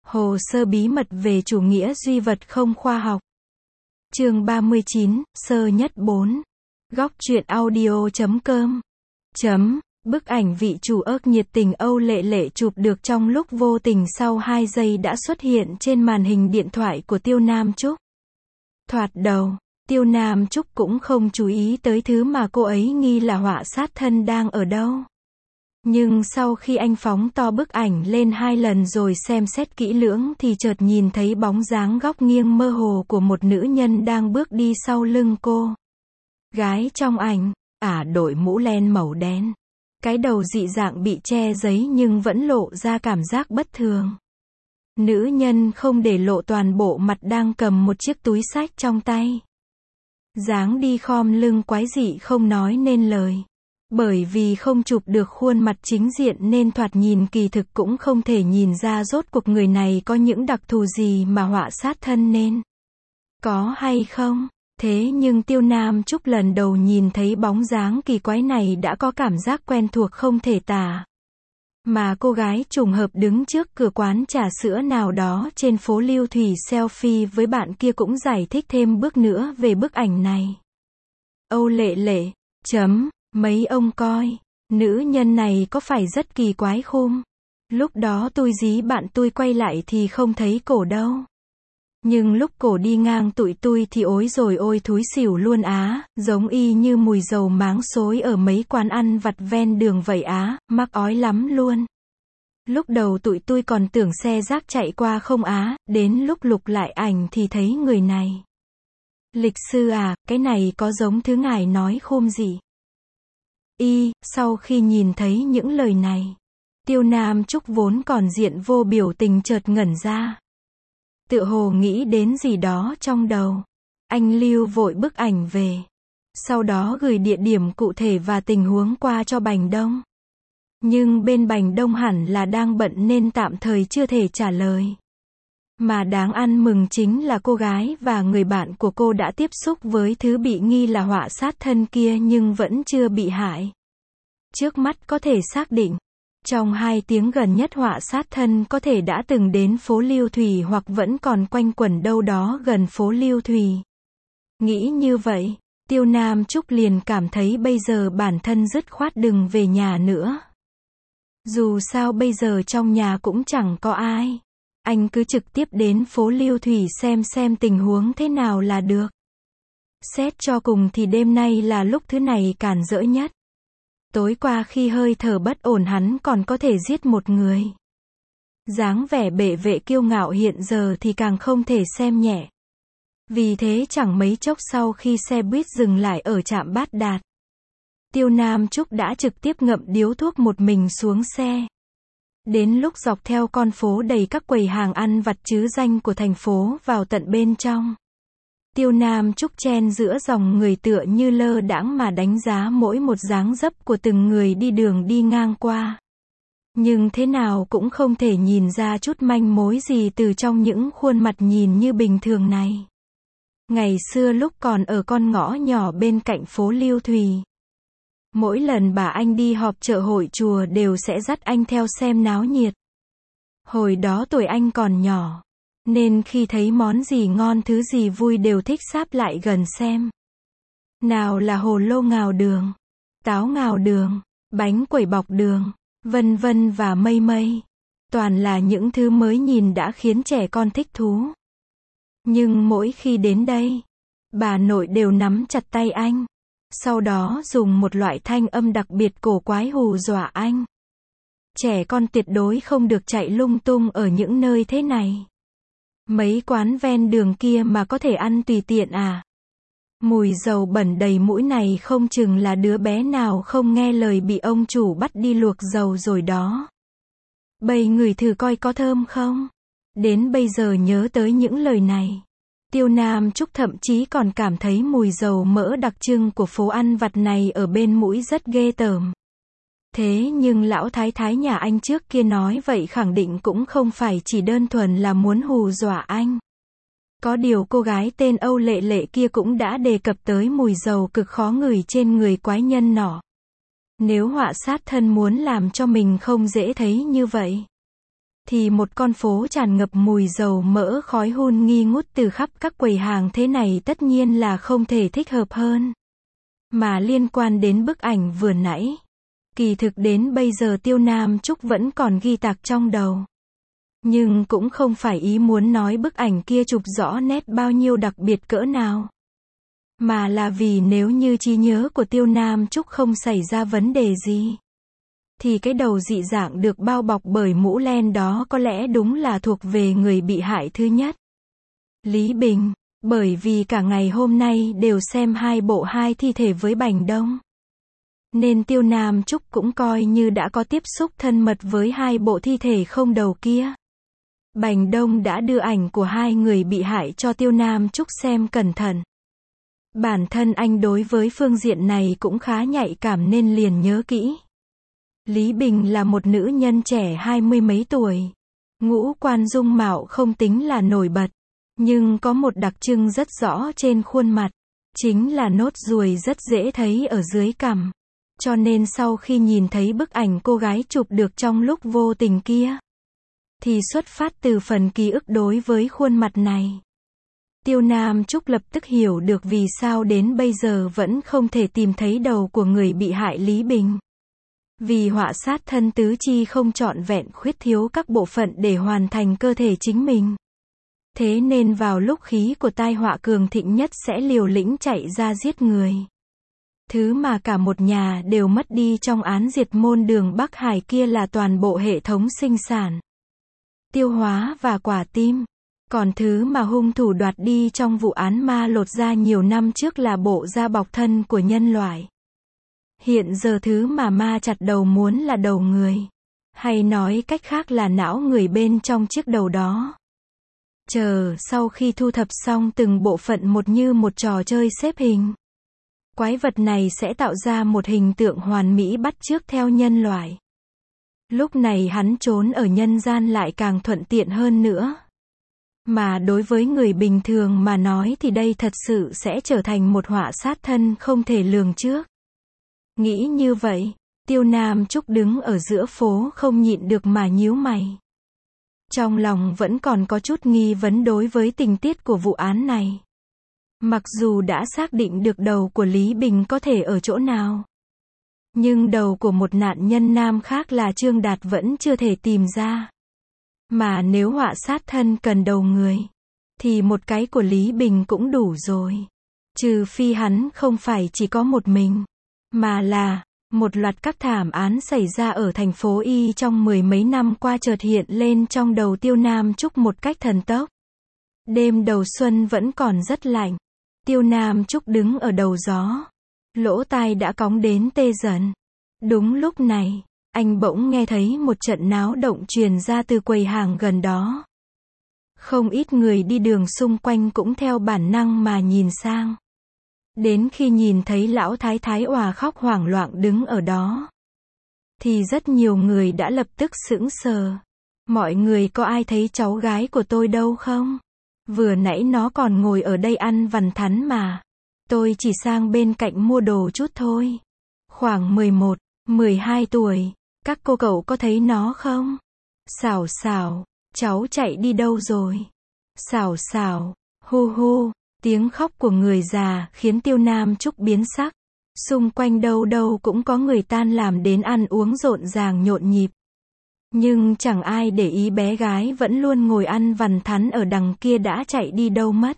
Hồ sơ bí mật về chủ nghĩa duy vật không khoa học. Chương 39, sơ nhất 4. Góc truyện audio.com. Bức ảnh vị chủ ớt nhiệt tình Âu Lệ Lệ chụp được trong lúc vô tình sau 2 giây đã xuất hiện trên màn hình điện thoại của Tiêu Nam Trúc. Thoạt đầu, Tiêu Nam Trúc cũng không chú ý tới thứ mà cô ấy nghi là họa sát thân đang ở đâu. Nhưng sau khi anh phóng to bức ảnh lên 2 lần rồi xem xét kỹ lưỡng thì chợt nhìn thấy bóng dáng góc nghiêng mơ hồ của một nữ nhân đang bước đi sau lưng cô. Gái trong ảnh, đội mũ len màu đen. Cái đầu dị dạng bị che giấy nhưng vẫn lộ ra cảm giác bất thường. Nữ nhân không để lộ toàn bộ mặt đang cầm một chiếc túi xách trong tay. Dáng đi khom lưng quái dị không nói nên lời. Bởi vì không chụp được khuôn mặt chính diện nên thoạt nhìn kỳ thực cũng không thể nhìn ra rốt cuộc người này có những đặc thù gì mà họa sát thân nên có hay không. Thế nhưng Tiêu Nam Trúc lần đầu nhìn thấy bóng dáng kỳ quái này đã có cảm giác quen thuộc không thể tả. Mà cô gái trùng hợp đứng trước cửa quán trà sữa nào đó trên phố Lưu Thủy selfie với bạn kia cũng giải thích thêm bước nữa về bức ảnh này. Âu Lệ Lệ, mấy ông coi, nữ nhân này có phải rất kỳ quái không? Lúc đó tôi dí bạn tôi quay lại thì không thấy cổ đâu. Nhưng lúc cổ đi ngang tụi tôi thì ối rồi ôi thúi xỉu luôn á, giống y như mùi dầu máng xối ở mấy quán ăn vặt ven đường vậy á, mắc ói lắm luôn. Lúc đầu tụi tôi còn tưởng xe rác chạy qua không á, đến lúc lục lại ảnh thì thấy người này. Lịch sư à, cái này có giống thứ ngài nói không gì? Sau khi nhìn thấy những lời này, Tiêu Nam Trúc vốn còn diện vô biểu tình chợt ngẩn ra. Tựa hồ nghĩ đến gì đó trong đầu. Anh lưu vội bức ảnh về. Sau đó gửi địa điểm cụ thể và tình huống qua cho Bành Đông. Nhưng bên Bành Đông hẳn là đang bận nên tạm thời chưa thể trả lời. Mà đáng ăn mừng chính là cô gái và người bạn của cô đã tiếp xúc với thứ bị nghi là họa sát thân kia nhưng vẫn chưa bị hại. Trước mắt có thể xác định, trong 2 tiếng gần nhất họa sát thân có thể đã từng đến phố Lưu Thủy hoặc vẫn còn quanh quẩn đâu đó gần phố Lưu Thủy. Nghĩ như vậy, Tiêu Nam Trúc liền cảm thấy bây giờ bản thân dứt khoát đừng về nhà nữa. Dù sao bây giờ trong nhà cũng chẳng có ai. Anh cứ trực tiếp đến phố Lưu Thủy xem tình huống thế nào là được. Xét cho cùng thì đêm nay là lúc thứ này cản rỡ nhất. Tối qua khi hơi thở bất ổn hắn còn có thể giết một người. Dáng vẻ bệ vệ kiêu ngạo hiện giờ thì càng không thể xem nhẹ. Vì thế chẳng mấy chốc sau khi xe buýt dừng lại ở trạm Bát Đạt, Tiêu Nam Trúc đã trực tiếp ngậm điếu thuốc một mình xuống xe. Đến lúc dọc theo con phố đầy các quầy hàng ăn vặt trứ danh của thành phố vào tận bên trong, Tiêu Nam Trúc chen giữa dòng người tựa như lơ đãng mà đánh giá mỗi một dáng dấp của từng người đi đường đi ngang qua. Nhưng thế nào cũng không thể nhìn ra chút manh mối gì từ trong những khuôn mặt nhìn như bình thường này. Ngày xưa lúc còn ở con ngõ nhỏ bên cạnh phố Lưu Thủy, mỗi lần bà anh đi họp chợ hội chùa đều sẽ dắt anh theo xem náo nhiệt. Hồi đó tuổi anh còn nhỏ, nên khi thấy món gì ngon thứ gì vui đều thích sáp lại gần xem. Nào là hồ lô ngào đường, táo ngào đường, bánh quẩy bọc đường, vân vân và mây mây. Toàn là những thứ mới nhìn đã khiến trẻ con thích thú. Nhưng mỗi khi đến đây, bà nội đều nắm chặt tay anh. Sau đó dùng một loại thanh âm đặc biệt cổ quái hù dọa anh. Trẻ con tuyệt đối không được chạy lung tung ở những nơi thế này. Mấy quán ven đường kia mà có thể ăn tùy tiện à? Mùi dầu bẩn đầy mũi này không chừng là đứa bé nào không nghe lời bị ông chủ bắt đi luộc dầu rồi đó. Bầy ngửi thử coi có thơm không? Đến bây giờ nhớ tới những lời này, Tiêu Nam Trúc thậm chí còn cảm thấy mùi dầu mỡ đặc trưng của phố ăn vặt này ở bên mũi rất ghê tởm. Thế nhưng lão thái thái nhà anh trước kia nói vậy khẳng định cũng không phải chỉ đơn thuần là muốn hù dọa anh. Có điều cô gái tên Âu Lệ Lệ kia cũng đã đề cập tới mùi dầu cực khó ngửi trên người quái nhân nọ. Nếu họa sát thân muốn làm cho mình không dễ thấy như vậy, thì một con phố tràn ngập mùi dầu mỡ khói hun nghi ngút từ khắp các quầy hàng thế này tất nhiên là không thể thích hợp hơn. Mà liên quan đến bức ảnh vừa nãy, kỳ thực đến bây giờ Tiêu Nam Trúc vẫn còn ghi tạc trong đầu. Nhưng cũng không phải ý muốn nói bức ảnh kia chụp rõ nét bao nhiêu đặc biệt cỡ nào. Mà là vì nếu như trí nhớ của Tiêu Nam Trúc không xảy ra vấn đề gì, thì cái đầu dị dạng được bao bọc bởi mũ len đó có lẽ đúng là thuộc về người bị hại thứ nhất, Lý Bình. Bởi vì cả ngày hôm nay đều xem hai bộ hai thi thể với Bành Đông, nên Tiêu Nam Trúc cũng coi như đã có tiếp xúc thân mật với hai bộ thi thể không đầu kia. Bành Đông đã đưa ảnh của hai người bị hại cho Tiêu Nam Trúc xem cẩn thận. Bản thân anh đối với phương diện này cũng khá nhạy cảm nên liền nhớ kỹ. Lý Bình là một nữ nhân trẻ 20 mấy tuổi. Ngũ quan dung mạo không tính là nổi bật, nhưng có một đặc trưng rất rõ trên khuôn mặt, chính là nốt ruồi rất dễ thấy ở dưới cằm. Cho nên sau khi nhìn thấy bức ảnh cô gái chụp được trong lúc vô tình kia, thì xuất phát từ phần ký ức đối với khuôn mặt này, Tiêu Nam Trúc lập tức hiểu được vì sao đến bây giờ vẫn không thể tìm thấy đầu của người bị hại Lý Bình. Vì họa sát thân tứ chi không trọn vẹn, khuyết thiếu các bộ phận để hoàn thành cơ thể chính mình. Thế nên vào lúc khí của tai họa cường thịnh nhất sẽ liều lĩnh chạy ra giết người. Thứ mà cả một nhà đều mất đi trong án diệt môn đường Bắc Hải kia là toàn bộ hệ thống sinh sản, tiêu hóa và quả tim. Còn thứ mà hung thủ đoạt đi trong vụ án ma lột da nhiều năm trước là bộ da bọc thân của nhân loại. Hiện giờ thứ mà ma chặt đầu muốn là đầu người. Hay nói cách khác là não người bên trong chiếc đầu đó. Sau khi thu thập xong từng bộ phận một như một trò chơi xếp hình, quái vật này sẽ tạo ra một hình tượng hoàn mỹ bắt chước theo nhân loại. Lúc này hắn trốn ở nhân gian lại càng thuận tiện hơn nữa. Mà đối với người bình thường mà nói thì đây thật sự sẽ trở thành một họa sát thân không thể lường trước. Nghĩ như vậy, Tiêu Nam Trúc đứng ở giữa phố không nhịn được mà nhíu mày. Trong lòng vẫn còn có chút nghi vấn đối với tình tiết của vụ án này. Mặc dù đã xác định được đầu của Lý Bình có thể ở chỗ nào, nhưng đầu của một nạn nhân nam khác là Trương Đạt vẫn chưa thể tìm ra. Mà nếu họa sát thân cần đầu người, thì một cái của Lý Bình cũng đủ rồi. Trừ phi hắn không phải chỉ có một mình, mà là một loạt các thảm án xảy ra ở thành phố Y trong mười mấy năm qua chợt hiện lên trong đầu Tiêu Nam Trúc một cách thần tốc. Đêm đầu xuân vẫn còn rất lạnh. Tiêu Nam Trúc đứng ở đầu gió, lỗ tai đã cóng đến tê dần. Đúng lúc này, anh bỗng nghe thấy một trận náo động truyền ra từ quầy hàng gần đó. Không ít người đi đường xung quanh cũng theo bản năng mà nhìn sang. Đến khi nhìn thấy lão thái thái òa khóc hoảng loạn đứng ở đó, thì rất nhiều người đã lập tức sững sờ. Mọi người có ai thấy cháu gái của tôi đâu không? Vừa nãy nó còn ngồi ở đây ăn vằn thắn mà. Tôi chỉ sang bên cạnh mua đồ chút thôi. Khoảng 11, 12 tuổi. Các cô cậu có thấy nó không? Xảo xảo, cháu chạy đi đâu rồi? Xảo xảo, hu hu. Tiếng khóc của người già khiến Tiêu Nam Trúc biến sắc. Xung quanh đâu đâu cũng có người tan làm đến ăn uống rộn ràng nhộn nhịp. Nhưng chẳng ai để ý bé gái vẫn luôn ngồi ăn vằn thắn ở đằng kia đã chạy đi đâu mất.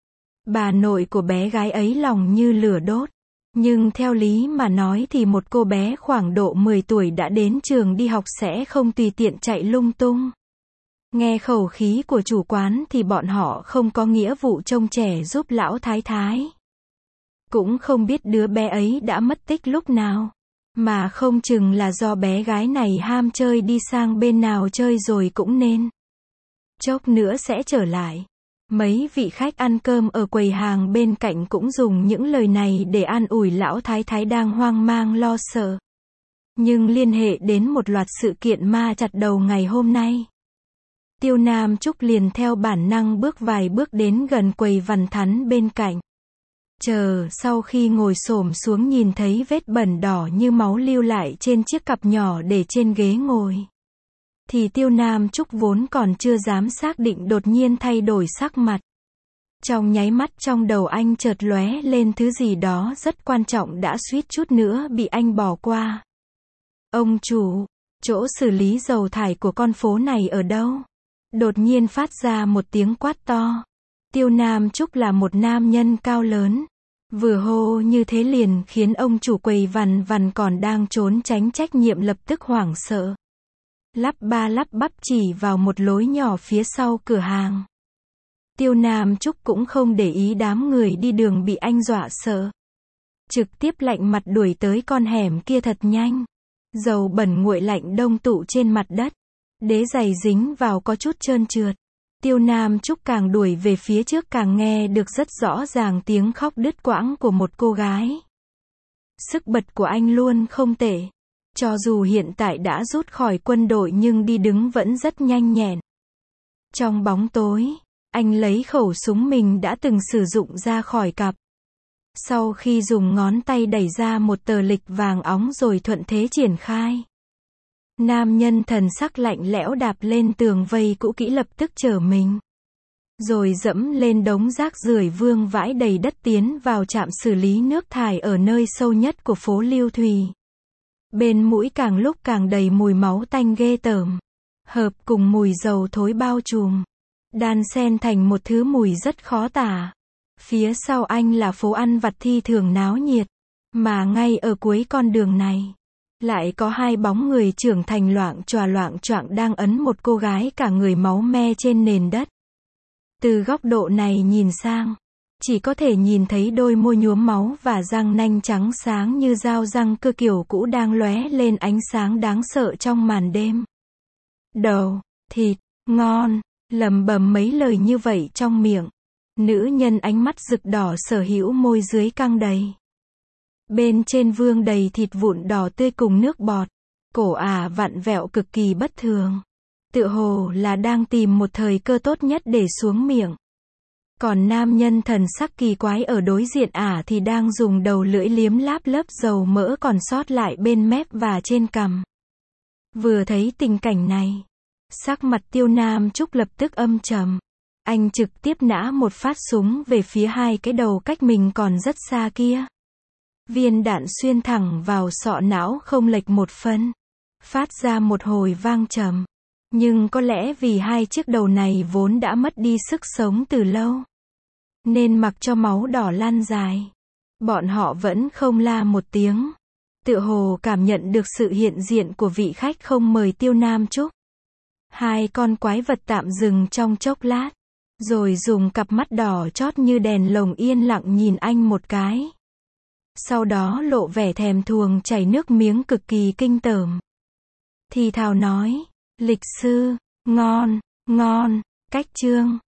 Bà nội của bé gái ấy lòng như lửa đốt. Nhưng theo lý mà nói thì một cô bé khoảng độ 10 tuổi đã đến trường đi học sẽ không tùy tiện chạy lung tung. Nghe khẩu khí của chủ quán thì bọn họ không có nghĩa vụ trông trẻ giúp lão thái thái. Cũng không biết đứa bé ấy đã mất tích lúc nào. Mà không chừng là do bé gái này ham chơi đi sang bên nào chơi rồi cũng nên. Chốc nữa sẽ trở lại. Mấy vị khách ăn cơm ở quầy hàng bên cạnh cũng dùng những lời này để an ủi lão thái thái đang hoang mang lo sợ. Nhưng liên hệ đến một loạt sự kiện ma chặt đầu ngày hôm nay, Tiêu Nam Trúc liền theo bản năng bước vài bước đến gần quầy vằn thắn bên cạnh. Sau khi ngồi xổm xuống nhìn thấy vết bẩn đỏ như máu lưu lại trên chiếc cặp nhỏ để trên ghế ngồi. thì Tiêu Nam Trúc vốn còn chưa dám xác định đột nhiên thay đổi sắc mặt. Trong nháy mắt trong đầu anh chợt lóe lên thứ gì đó rất quan trọng đã suýt chút nữa bị anh bỏ qua. Ông chủ, chỗ xử lý dầu thải của con phố này ở đâu? Đột nhiên phát ra một tiếng quát to. Tiêu Nam Trúc là một nam nhân cao lớn. Vừa hô như thế liền khiến ông chủ quầy vằn vằn còn đang trốn tránh trách nhiệm lập tức hoảng sợ. Lắp ba lắp bắp chỉ vào một lối nhỏ phía sau cửa hàng. Tiêu Nam Trúc cũng không để ý đám người đi đường bị anh dọa sợ. Trực tiếp lạnh mặt đuổi tới con hẻm kia thật nhanh. Dầu bẩn nguội lạnh đông tụ trên mặt đất. Đế giày dính vào có chút trơn trượt. Tiêu Nam Trúc càng đuổi về phía trước càng nghe được rất rõ ràng tiếng khóc đứt quãng của một cô gái. Sức bật của anh luôn không tệ. Cho dù hiện tại đã rút khỏi quân đội nhưng đi đứng vẫn rất nhanh nhẹn. Trong bóng tối, anh lấy khẩu súng mình đã từng sử dụng ra khỏi cặp. Sau khi dùng ngón tay đẩy ra một tờ lịch vàng óng rồi thuận thế triển khai. Nam nhân thần sắc lạnh lẽo đạp lên tường vây cũ kỹ lập tức chở mình. Rồi dẫm lên đống rác rưởi vương vãi đầy đất tiến vào trạm xử lý nước thải ở nơi sâu nhất của phố Lưu Thùy. Bên mũi càng lúc càng đầy mùi máu tanh ghê tởm. Hợp cùng mùi dầu thối bao trùm. Đan xen thành một thứ mùi rất khó tả. Phía sau anh là phố ăn vặt thi thường náo nhiệt. Mà ngay ở cuối con đường này, lại có hai bóng người trưởng thành loạng choạng đang ấn một cô gái cả người máu me trên nền đất. Từ góc độ này nhìn sang, chỉ có thể nhìn thấy đôi môi nhuốm máu và răng nanh trắng sáng như dao răng cưa kiểu cũ đang lóe lên ánh sáng đáng sợ trong màn đêm. Đầu, thịt, ngon, lẩm bẩm mấy lời như vậy trong miệng. Nữ nhân ánh mắt rực đỏ sở hữu môi dưới căng đầy. Bên trên vương đầy thịt vụn đỏ tươi cùng nước bọt. Cổ vặn vẹo cực kỳ bất thường. Tựa hồ là đang tìm một thời cơ tốt nhất để xuống miệng. Còn nam nhân thần sắc kỳ quái ở đối diện thì đang dùng đầu lưỡi liếm láp lớp dầu mỡ còn sót lại bên mép và trên cằm. Vừa thấy tình cảnh này, sắc mặt Tiêu Nam Trúc lập tức âm trầm. Anh trực tiếp nã một phát súng về phía hai cái đầu cách mình còn rất xa kia. Viên đạn xuyên thẳng vào sọ não không lệch một phân. Phát ra một hồi vang trầm. Nhưng có lẽ vì hai chiếc đầu này vốn đã mất đi sức sống từ lâu, nên mặc cho máu đỏ lan dài, bọn họ vẫn không la một tiếng. Tựa hồ cảm nhận được sự hiện diện của vị khách không mời Tiêu Nam Trúc. Hai con quái vật tạm dừng trong chốc lát, rồi dùng cặp mắt đỏ chót như đèn lồng yên lặng nhìn anh một cái. Sau đó lộ vẻ thèm thuồng chảy nước miếng cực kỳ kinh tởm. Thì thào nói, lịch sư, ngon, cách chương.